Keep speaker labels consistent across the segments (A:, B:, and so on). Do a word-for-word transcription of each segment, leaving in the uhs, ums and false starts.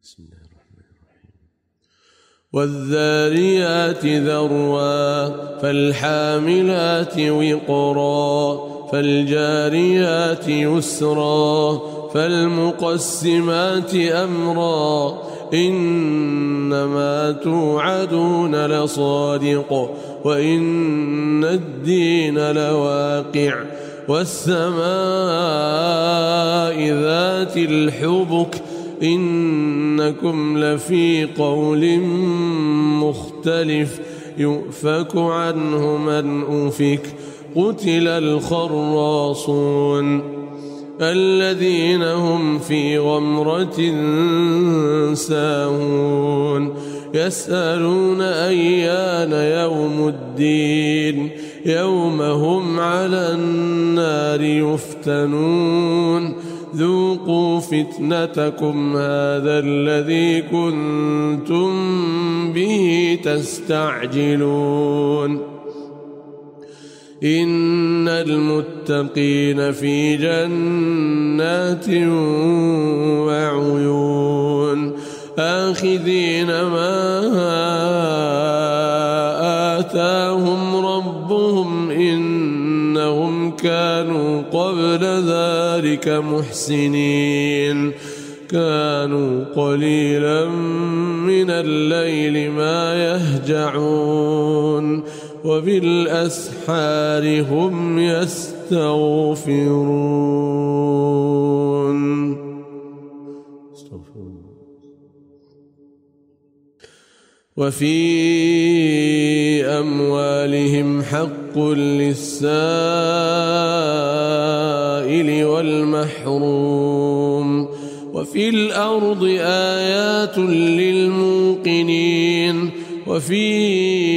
A: بسم الله الرحمن الرحيم. والذاريات ذروا فالحاملات وقرا فالجاريات يسرا فالمقسمات أمرا إنما توعدون لصادق وإن الدين لواقع والسماء ذات الحبك إنكم لفي قول مختلف يؤفك عنه من أفك قتل الخراصون الذين هم في غمرة ساهون يسألون أيان يوم الدين يوم هم على النار يفتنون ذوقوا فتنتكم هذا الذي كنتم به تستعجلون إن المتقين في جنات وعيون آخذين ما آتاهم ربهم إنهم كانوا قبل ذلك محسنين كانوا قليلا من الليل ما يهجعون وبالأسحار هم يستغفرون. وفي أموالهم حق للسائل والمحروم وفي الأرض آيات للموقنين وفي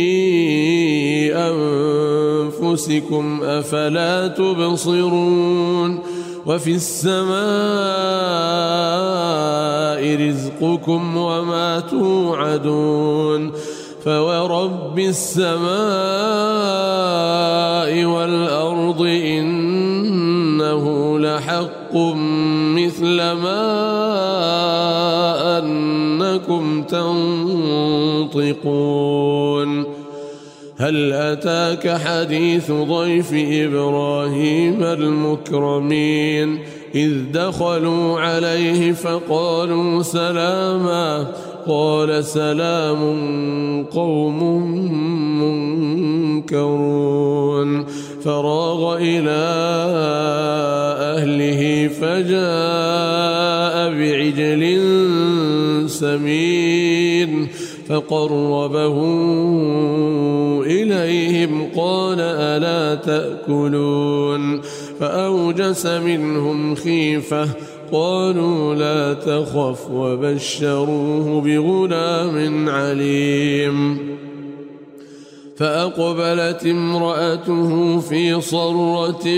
A: أنفسكم أفلا تبصرون وفي السماء رزقكم وما توعدون فورب السماء والأرض إنه لحق مثل ما أنكم تنطقون هل أتاك حديث ضيف إبراهيم المكرمين إذ دخلوا عليه فقالوا سلاما قال سلام قوم منكرون فراغ إلى أهله فجاء بعجل سمين فقربه إليهم قال ألا تأكلون فأوجس منهم خيفة قالوا لا تخف وبشروه بغلام عليم فأقبلت امرأته في صرة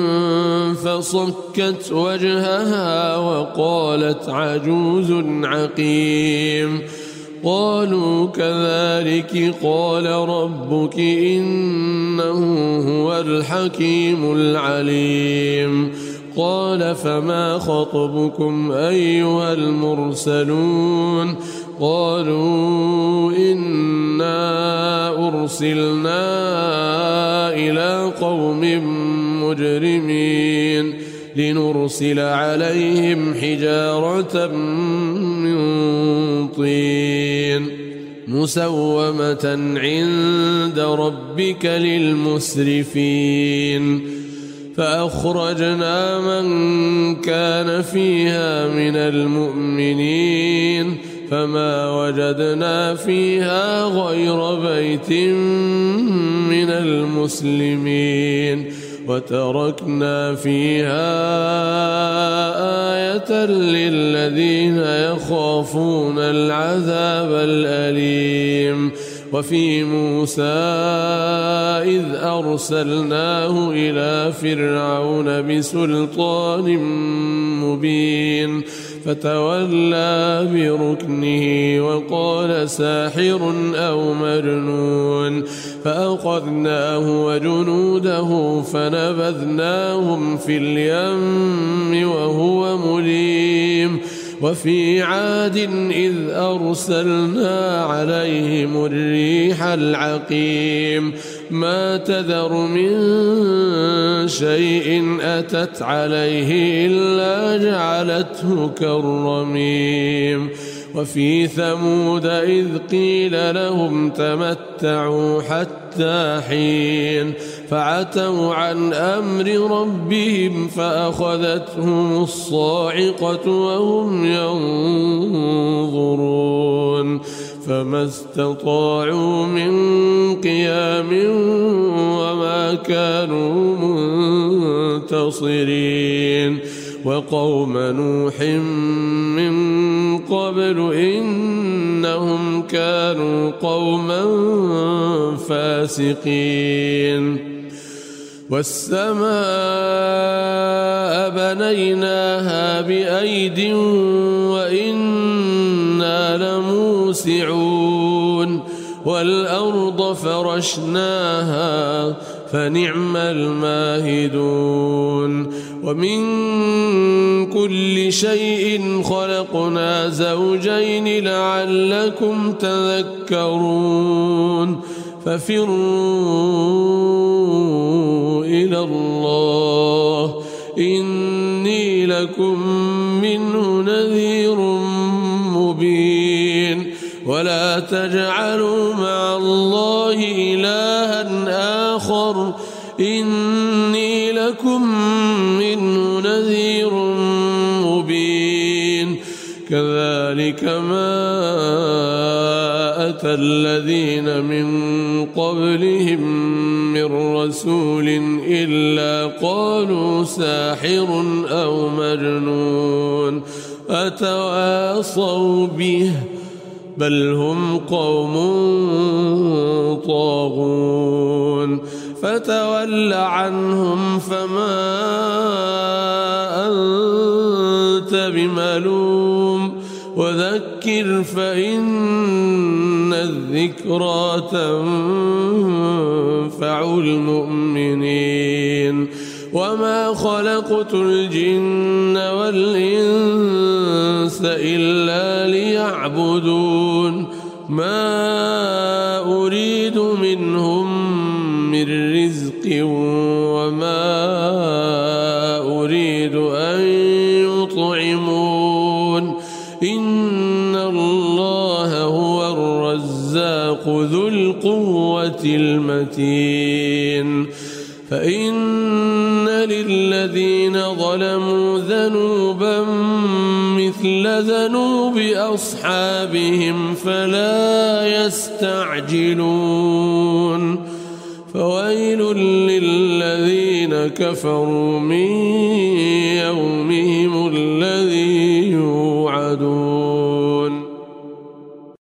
A: فصكت وجهها وقالت عجوز عقيم قالوا كذلك قال ربك إنه هو الحكيم العليم قال فما خطبكم أيها المرسلون قالوا إنا أرسلنا إلى قوم مجرمين لنرسل عليهم حجارة من طين مسومة عند ربك للمسرفين فأخرجنا من كان فيها من المؤمنين فما وجدنا فيها غير بيت من المسلمين وتركنا فيها آية للذين يخافون العذاب الأليم وفي موسى إذ أرسلناه إلى فرعون بسلطان مبين فتولى بركنه وقال ساحر أو مجنون فأخذناه وجنوده فنبذناهم في اليم وهو مليم وفي عاد إذ أرسلنا عليهم الريح العقيم ما تذر من شيء أتت عليه إلا جعلته كالرميم وفي ثمود إذ قيل لهم تمتعوا حتى حين فعتوا عن أمر ربهم فأخذتهم الصاعقة وهم ينظرون فما استطاعوا من قيام وما كانوا منتصرين وقوم نوح من قبل إنهم كانوا قوما فاسقين والسماء بنيناها بأيد وإنا لموسعون والأرض فرشناها فنعم الماهدون ومن كل شيء خلقنا زوجين لعلكم تذكرون ففروا إلى الله إني لكم منه نذير مبين ولا تجعلوا مع الله إلها آخر إني لكم منه نذير مبين كذلك ما أتى الذين من قبلهم من رسول إلا قالوا ساحر أو مجنون أتواصوا به بل هم قوم طاغون فتول عنهم فما أنت بملوم وذكر فإن الذكرى تنفع المؤمنين وما خلقت الجن والإنس إلا ليعبدون ما أريد منهم من رزق وما أريد أن يطعمون إن الله هو الرزاق ذو القوة المتين فإن للذين ظلموا ذنوبا مثل ذنوب أصحابهم فلا يستعجلون فويل للذين كفروا من يومهم الذي